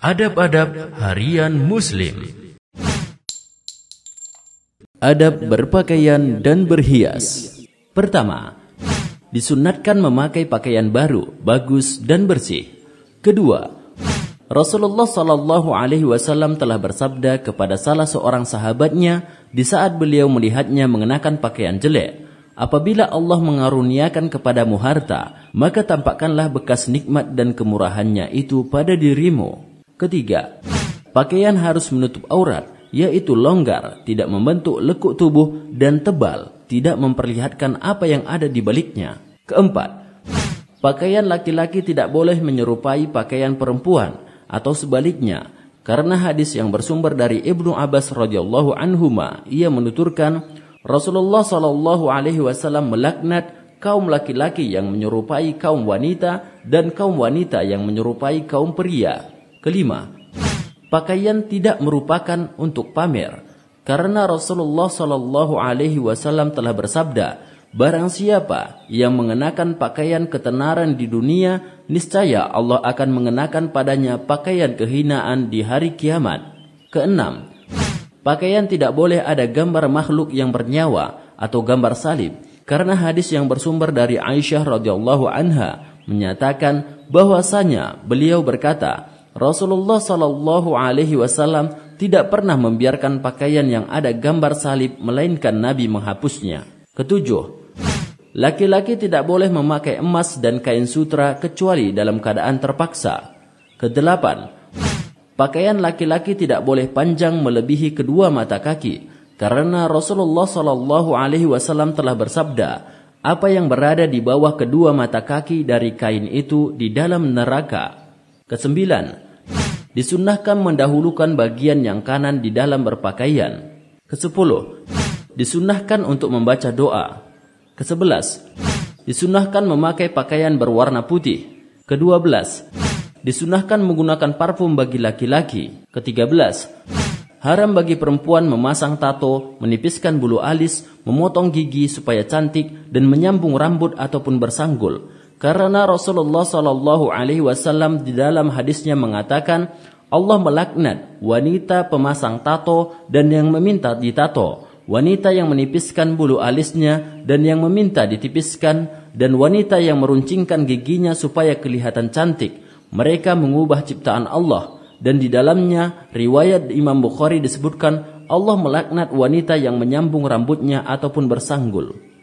Adab-adab harian Muslim. Adab berpakaian dan berhias. Pertama, disunnatkan memakai pakaian baru, bagus dan bersih. Kedua, Rasulullah SAW telah bersabda kepada salah seorang sahabatnya di saat beliau melihatnya mengenakan pakaian jelek, apabila Allah mengaruniakan kepadamu harta, maka tampakkanlah bekas nikmat dan kemurahannya itu pada dirimu. Ketiga, pakaian harus menutup aurat, yaitu longgar, tidak membentuk lekuk tubuh, dan tebal, tidak memperlihatkan apa yang ada di baliknya. Keempat, pakaian laki-laki tidak boleh menyerupai pakaian perempuan atau sebaliknya, karena hadis yang bersumber dari Ibnu Abbas radhiyallahu anhuma, ia menuturkan Rasulullah SAW melaknat kaum laki-laki yang menyerupai kaum wanita dan kaum wanita yang menyerupai kaum pria. Kelima, pakaian tidak merupakan untuk pamer, karena Rasulullah SAW telah bersabda, barang siapa yang mengenakan pakaian ketenaran di dunia, niscaya Allah akan mengenakan padanya pakaian kehinaan di hari kiamat. Keenam, pakaian tidak boleh ada gambar makhluk yang bernyawa atau gambar salib, karena hadis yang bersumber dari Aisyah radhiyallahu anha menyatakan bahwasanya beliau berkata, Rasulullah SAW tidak pernah membiarkan pakaian yang ada gambar salib, melainkan Nabi menghapusnya. Ketujuh, laki-laki tidak boleh memakai emas dan kain sutra kecuali dalam keadaan terpaksa. Kedelapan, pakaian laki-laki tidak boleh panjang melebihi kedua mata kaki, karena Rasulullah SAW telah bersabda, apa yang berada di bawah kedua mata kaki dari kain itu di dalam neraka. Kesembilan, disunnahkan mendahulukan bagian yang kanan di dalam berpakaian. Kesepuluh, disunnahkan untuk membaca doa. Kesebelas, disunnahkan memakai pakaian berwarna putih. Kedua belas, disunnahkan menggunakan parfum bagi laki-laki. Ketiga belas, haram bagi perempuan memasang tato, menipiskan bulu alis, memotong gigi supaya cantik, dan menyambung rambut ataupun bersanggul. Karena Rasulullah SAW di dalam hadisnya mengatakan, Allah melaknat wanita pemasang tato dan yang meminta ditato, wanita yang menipiskan bulu alisnya dan yang meminta ditipiskan, dan wanita yang meruncingkan giginya supaya kelihatan cantik. Mereka mengubah ciptaan Allah. Dan di dalamnya riwayat Imam Bukhari disebutkan Allah melaknat wanita yang menyambung rambutnya ataupun bersanggul.